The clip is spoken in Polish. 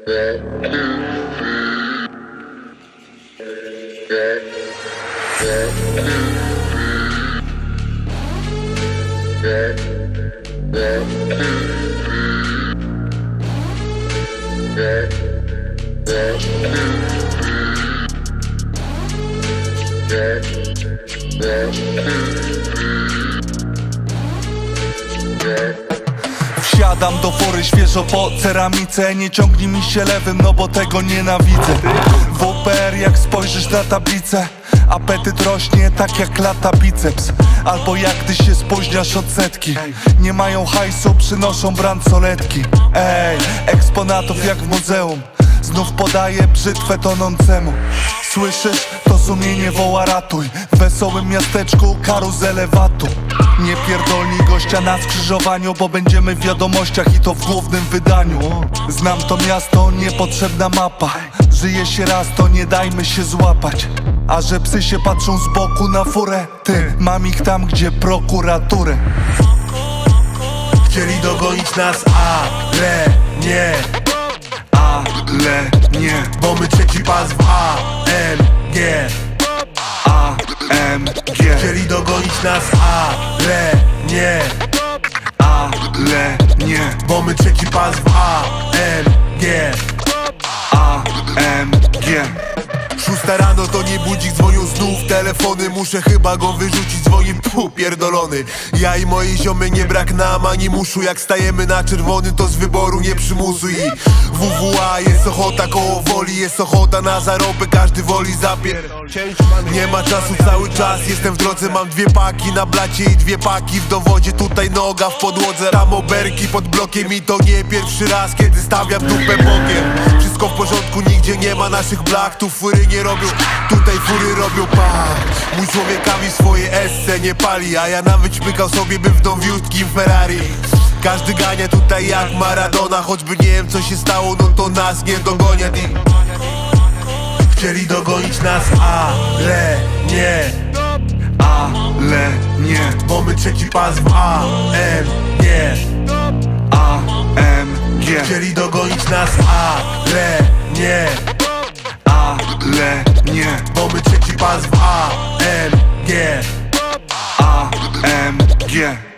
Wsiadam do fury świeżo po ceramice. Nie ciągnij mi się lewym, no bo tego nienawidzę. WPR jak spojrzysz na tablicę, apetyt rośnie tak jak lata biceps. Albo jak ty się spóźniasz od setki. Nie mają hajsu, przynoszą bransoletki. Ej, eksponatów jak w muzeum. Znów podaję brzytwę tonącemu. Słyszysz? To sumienie woła ratuj. W wesołym miasteczku karuzele watu. Nie pierdolnij gościa na skrzyżowaniu, bo będziemy w wiadomościach i to w głównym wydaniu. Znam to miasto, niepotrzebna mapa. Żyje się raz, to nie dajmy się złapać. A że psy się patrzą z boku na furę, ty, mam ich tam, gdzie prokuraturę. Chcieli dogonić nas, ale nie. Ale nie. Bo my trzeci pas w AMG. AMG. Chcieli dogonić nas, ale nie. Ale nie. Bo my trzeci pas w AMG. AMG. 6 rano to nie budzik, dzwonią znów telefony. Muszę chyba go wyrzucić, dzwoni pierdolony. Ja i moje ziomy nie brak nam ani muszu. Jak stajemy na czerwony to z wyboru nie przymusu. I WWA jest ochota koło woli. Jest ochota na zarobek, każdy woli zapier. Nie ma czasu cały czas, jestem w drodze. Mam 2 paki na blacie i 2 paki w dowodzie. Tutaj noga w podłodze, tam oberki pod blokiem. I to nie pierwszy raz, kiedy stawiam dupę bokiem. Wszystko w porządku, nigdzie nie ma naszych blach. Tu fury nie robią, tutaj fury robią Mój człowiekami swoje esse nie pali. A ja nawet śmykał sobie bym w nowiutkim Ferrari. Każdy gania tutaj jak Maradona. Choćby nie wiem co się stało, no to nas nie dogonią. Chcieli dogonić nas, ale nie. Ale nie. Bo my trzeci pas w AMG. AMG. Chcieli dogonić nas, ale nie. Ale nie. Bo my trzeci pas w AMG. AMG.